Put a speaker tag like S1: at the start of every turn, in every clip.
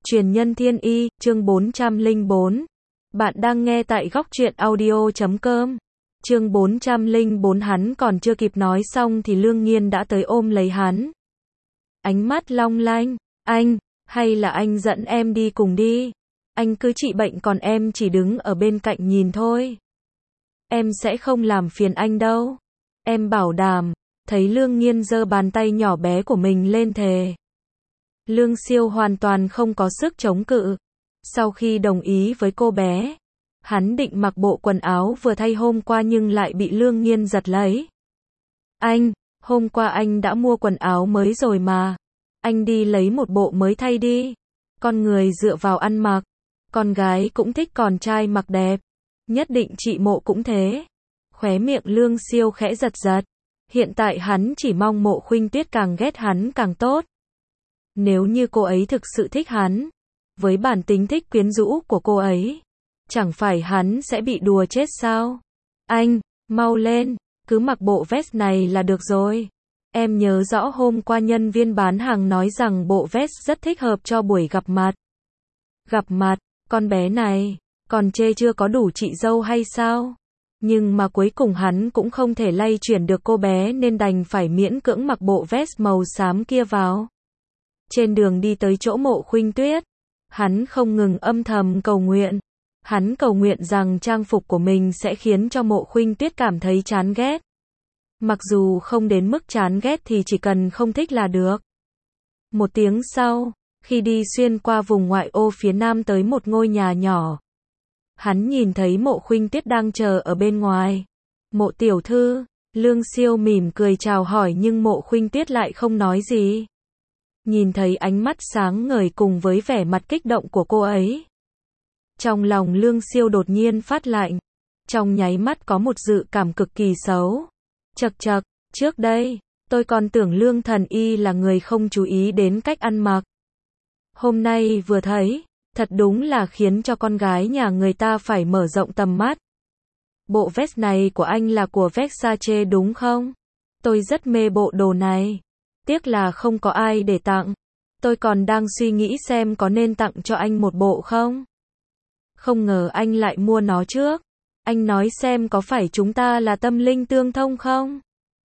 S1: Truyền nhân thiên y, chương 404. Bạn đang nghe tại góc truyện audio.com. Chương 404 hắn còn chưa kịp nói xong thì Lương Nghiên đã tới ôm lấy hắn. Ánh mắt long lanh, anh, hay là anh dẫn em đi cùng đi. Anh cứ trị bệnh còn em chỉ đứng ở bên cạnh nhìn thôi. Em sẽ không làm phiền anh đâu. Em bảo đảm, thấy Lương Nghiên giơ bàn tay nhỏ bé của mình lên thề. Lương Siêu hoàn toàn không có sức chống cự. Sau khi đồng ý với cô bé, hắn định mặc bộ quần áo vừa thay hôm qua nhưng lại bị Lương Nghiên giật lấy. Anh, hôm qua anh đã mua quần áo mới rồi mà. Anh đi lấy một bộ mới thay đi. Con người dựa vào ăn mặc. Con gái cũng thích con trai mặc đẹp. Nhất định chị Mộ cũng thế. Khóe miệng Lương Siêu khẽ giật giật. Hiện tại hắn chỉ mong Mộ Khuynh Tuyết càng ghét hắn càng tốt. Nếu như cô ấy thực sự thích hắn, với bản tính thích quyến rũ của cô ấy, chẳng phải hắn sẽ bị đùa chết sao? Anh, mau lên, cứ mặc bộ vest này là được rồi. Em nhớ rõ hôm qua nhân viên bán hàng nói rằng bộ vest rất thích hợp cho buổi gặp mặt. Gặp mặt, con bé này, còn chê chưa có đủ chị dâu hay sao? Nhưng mà cuối cùng hắn cũng không thể lay chuyển được cô bé nên đành phải miễn cưỡng mặc bộ vest màu xám kia vào. Trên đường đi tới chỗ Mộ Khuynh Tuyết, hắn không ngừng âm thầm cầu nguyện. Hắn cầu nguyện rằng trang phục của mình sẽ khiến cho Mộ Khuynh Tuyết cảm thấy chán ghét. Mặc dù không đến mức chán ghét thì chỉ cần không thích là được. Một tiếng sau, khi đi xuyên qua vùng ngoại ô phía nam tới một ngôi nhà nhỏ, hắn nhìn thấy Mộ Khuynh Tuyết đang chờ ở bên ngoài. Mộ tiểu thư, Lương Siêu mỉm cười chào hỏi nhưng Mộ Khuynh Tuyết lại không nói gì. Nhìn thấy ánh mắt sáng ngời cùng với vẻ mặt kích động của cô ấy, trong lòng Lương Siêu đột nhiên phát lạnh. Trong nháy mắt có một dự cảm cực kỳ xấu. Chậc chậc, trước đây, tôi còn tưởng Lương Thần Y là người không chú ý đến cách ăn mặc. Hôm nay vừa thấy, thật đúng là khiến cho con gái nhà người ta phải mở rộng tầm mắt. Bộ vest này của anh là của Versace đúng không? Tôi rất mê bộ đồ này. Tiếc là không có ai để tặng. Tôi còn đang suy nghĩ xem có nên tặng cho anh một bộ không? Không ngờ anh lại mua nó trước. Anh nói xem có phải chúng ta là tâm linh tương thông không?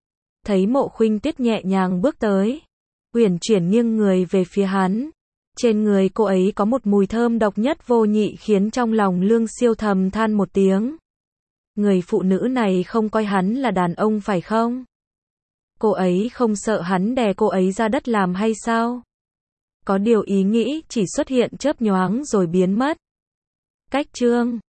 S1: Thấy Mộ Khuynh Tuyết nhẹ nhàng bước tới, uyển chuyển nghiêng người về phía hắn. Trên người cô ấy có một mùi thơm độc nhất vô nhị khiến trong lòng Lương Siêu thầm than một tiếng. Người phụ nữ này không coi hắn là đàn ông phải không? Cô ấy không sợ hắn đè cô ấy ra đất làm hay sao? Có điều ý nghĩ chỉ xuất hiện chớp nhoáng rồi biến mất. Cách chương